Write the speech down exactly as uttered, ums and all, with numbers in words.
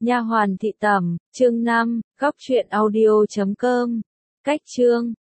Nha hoàn thị tẩm, chương năm, góc truyện audio chấm com. Cách chương